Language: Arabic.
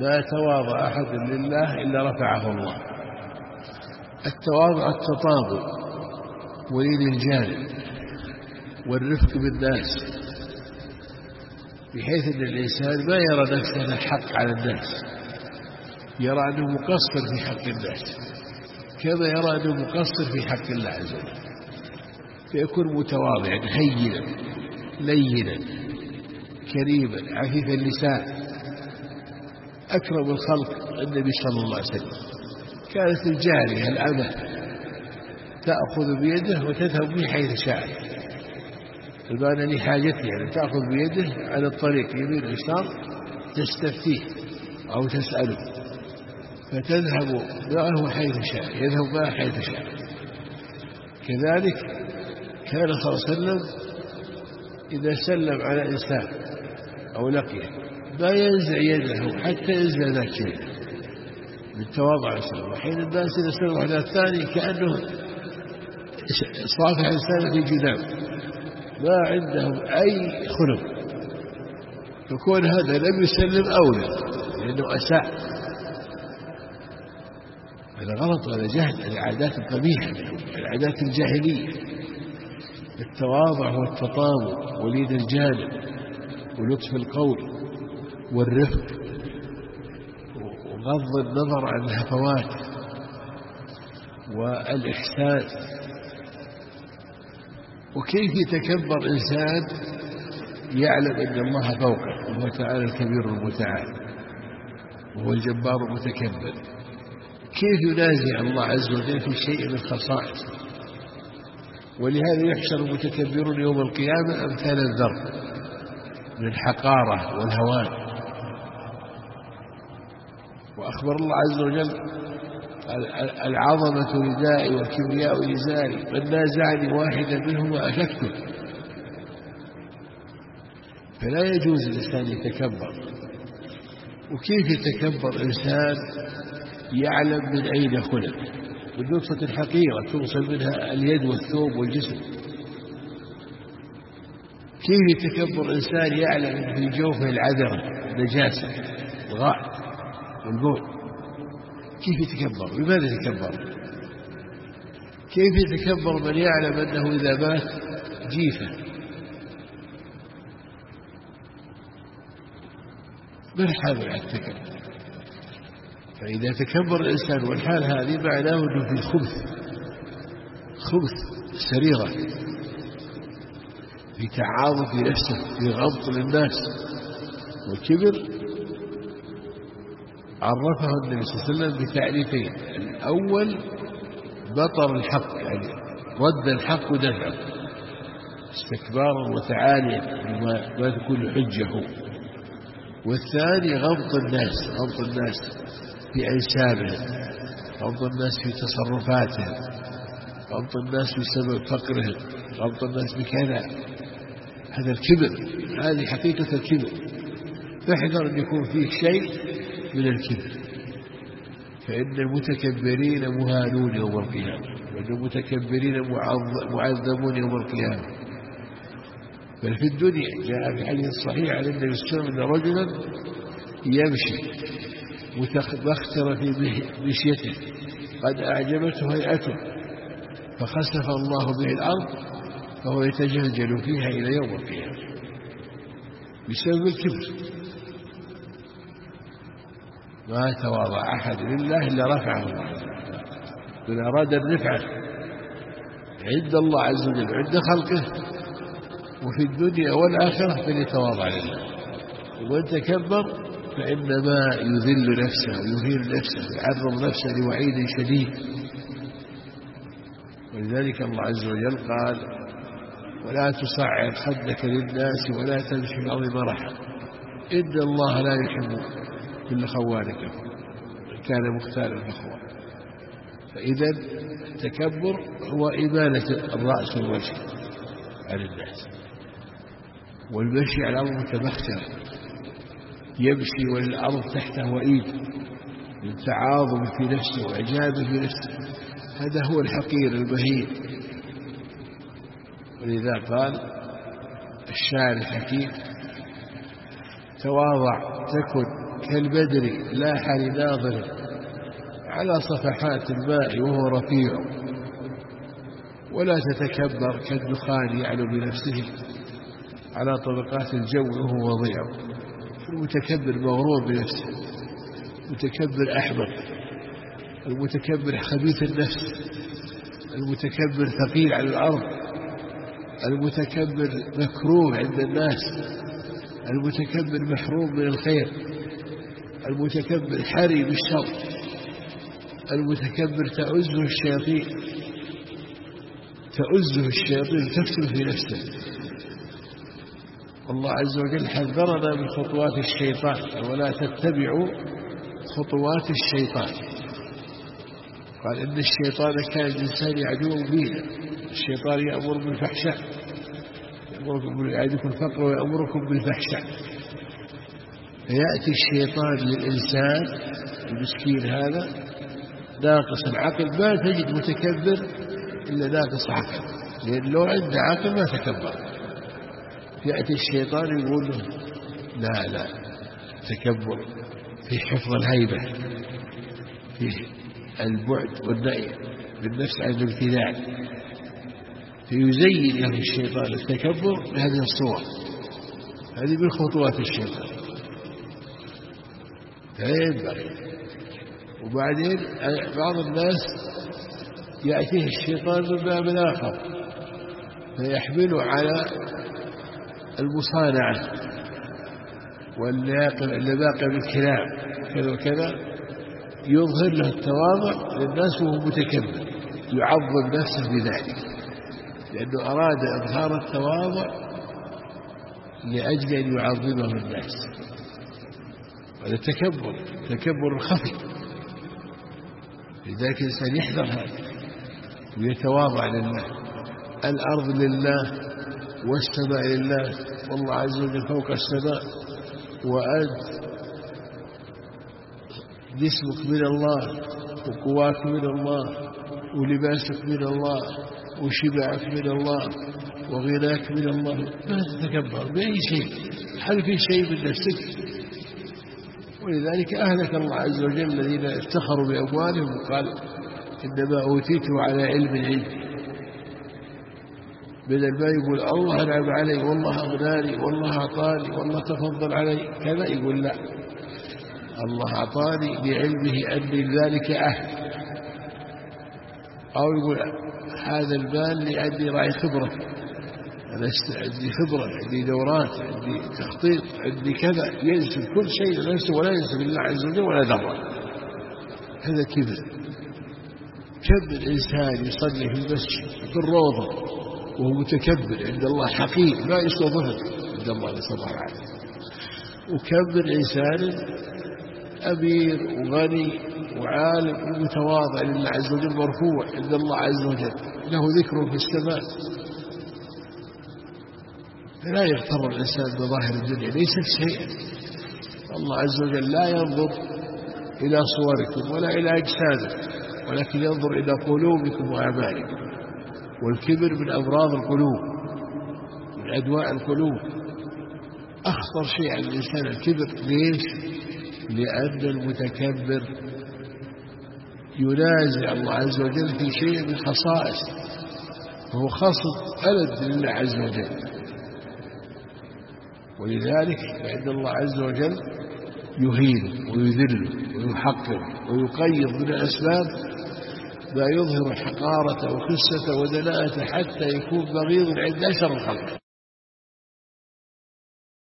ما تواضع أحد لله إلا رفعه الله. التواضع التطابق ولين الجانب والرفق بالناس، بحيث أن الإنسان ما يرى نفسه حق على الناس، يرى أنه مقصر في حق الناس كما يرى أنه مقصر في حق الله عز وجل، فيكون متواضعا هينا لينا كريما عفيف اللسان. أكرم الخلق النبي صلى الله عليه وسلم، كانت الجارية الأمة تأخذ بيده وتذهب به حيث شاءت، المعنى لحاجته، يعني تأخذ بيده على الطريق يمين ويسار تستفتيه أو تسأله، فتذهب معه حيث شاء، يذهب معه حيث شاء. كذلك كان صلى الله عليه وسلم إذا سلم على إنسان أو لقيه ما ينزع يده حتى ينزع ذاك يده بالتواضع والسلام. وحين الناس إذا سلموا على الثاني كأنه صافح إنسان في جذام، ما عندهم أي خلق، فكون هذا لم يسلم أولى لأنه أساء. هذا غلط وهذا جهل، هذه عادات قبيحة، العادات الجاهلية. التواضع والتطابق ولين الجانب ولطف القول والرفق وغض النظر عن الهفوات والإحسان. وكيف يتكبر إنسان يعلم أن الله فوقه وهو تعالى الكبير المتعال وهو الجبار المتكبر؟ كيف ينازع الله عز وجل في شيء من خصائصه؟ ولهذا يحشر المتكبرون يوم القيامة أمثال الذر من الحقارة والهوان. وأخبر الله عز وجل العظمة ردائي والكبرياء إزاري، من نازعني واحدا منهما أشكته. فلا يجوز الإنسان يتكبر. وكيف يتكبر إنسان يعلم من أين خلق، من نطفة حقيرة توصل منها اليد والثوب والجسم؟ كيف يتكبر إنسان يعلم في جوفه العذرة نجاسة الغائط والبول؟ كيف يتكبر؟ بماذا يتكبر؟ كيف يتكبر من يعلم أنه إذا مات جيفة؟ ما الحال على التكبر؟ فإذا تكبر الإنسان والحال هذه معناه أنه في خبث سريرة، في تعاظم في نفسه، في غمط للناس. والكبر عرفه النبي صلى الله عليه وسلم بتعريفين: الأول بطر الحق، يعني رد الحق ودفعه استكبارا وتعاليا ما تكون حجه. والثاني غمط الناس في أنسابهم، غمط الناس في تصرفاتهم، غمط الناس بسبب فقرهم، غمط الناس بكذا. هذا الكبر، هذه حقيقة الكبر. فاحذر أن يكون فيك شيء من الكبر، فإن المتكبرين مهانون يوم القيامة، وإن المتكبرين معذبون يوم القيامة. بل في الدنيا جاء في حديث صحيح عن النبي صلى الله عليه وسلم أن رجلا يمشي متبختر في مشيته قد أعجبته هيئته، فخسف الله به الأرض فهو يتجلجل فيها إلى يوم القيامة بسبب الكبر. ما تواضع أحد لله إلا رفعه الله. من أراد الرفعة عند الله عز وجل عند خلقه وفي الدنيا والآخرة فليتواضع لله. ومن تكبر فإنما يذل نفسه ويهين نفسه ويعرض نفسه لوعيد شديد. ولذلك الله عز وجل قال: ولا تصعر خدك للناس ولا تمشي في الأرض مرحا إن الله لا يحب كل خوان كفور كان مختالا فخورا. فإذا التكبر هو إمالة الرأس والوجه عن الناس، والمشي على الأرض متبخترا، يمشي والأرض تحته وإيد من تعاظم في نفسه وإعجاب في نفسه. هذا هو الحقير المهين. ولذا قال الشاعر الحكيم: تواضع تكن كالبدر لاح لناظر على صفحات الماء وهو رفيع، ولا تتكبر كالدخان يعلو بنفسه على طبقات الجو وهو وضيع. المتكبر مغرور بنفسه، المتكبر أحمق، المتكبر خبيث النفس، المتكبر ثقيل على الأرض، المتكبر مكروه عند الناس، المتكبر محروم من الخير، المتكبر حري بالشر، المتكبر تؤزه الشياطين تكسر في نفسه. الله عز وجل حذرنا من خطوات الشيطان، ولا تتبعوا خطوات الشيطان. قال إن الشيطان كان الإنسان يعدو بينا. الشيطان يأمر بالفحشاء، يعدكم الفقر ويأمركم بالفحشاء. فيأتي الشيطان للإنسان المسكين هذا ناقص العقل، ما تجد متكبر إلا ناقص عقل، لأن لو عنده عقل ما تكبر. يأتي الشيطان يقول له لا تكبر في حفظ الهيبة، في البعد والنأي بالنفس عن الابتداع، فيزين له الشيطان التكبر بهذه الصور. هذه من خطوات الشيطان، فينبغي. وبعدين بعض الناس يأتيه الشيطان من باب آخر فيحمله على المصانعة واللباقة بالكلام كذا وكذا، يظهر له التواضع للناس وهو متكبر، يعظم نفسه بذلك، لأنه أراد إظهار التواضع لأجل أن يعظمه الناس. هذا تكبر خفي، لذلك الإنسان يحذر هذا ويتواضع لله. الأرض لله والسماء لله، والله عز وجل فوق السماء، وأنت جسمك من الله، وقواك من الله، ولباسك من الله، وشبعك من الله، وغناك من الله. ما تتكبر بأي شيء، هل في شيء من نفسك؟ ولذلك أهلك الله عز وجل الذين افتخروا بأموالهم وقال إنما أوتيته على علم عندي، بدل ما يقول الله أنعم علي والله أغناني والله أعطاني والله تفضل علي كذا، يقول لا، الله أعطاني بعلمه أني ذلك أهل. أو يقول هذا المال لأني راعي خبرة، أنا عندي خبرة، عندي دورات، عندي تخطيط، عندي كذا، ينسب كل شيء لنفسه ولا ينسب الله عز وجل ولا ذرة. هذا كبر. كم الإنسان يصلي في المسجد في الروضة وهو متكبر عند الله حقير ما يسوى ظهر عند الله نسأل الله العافية. وكم من إنسان أمير وغني وعالم ومتواضع لله عز وجل مرفوع عند الله عز وجل، له ذكر في السماء. فلا يغتر الإنسان بظاهر الدنيا، ليست شيئا. الله عز وجل لا ينظر إلى صوركم ولا إلى أجسادكم، ولكن ينظر إلى قلوبكم وأعمالكم. والكبر من أمراض القلوب، من أدواء القلوب. أخطر شيء على الإنسان الكبر. ليش؟ لأن المتكبر ينازع الله عز وجل في شيء من خصائصه، فهو خاصة ألد لله عز وجل. ولذلك فإن الله عز وجل يهين ويذل ويحقر ويقيض من الأسباب ما يظهر حقارة وخسة ودناءة حتى يكون بغيض عند أشر الخلق.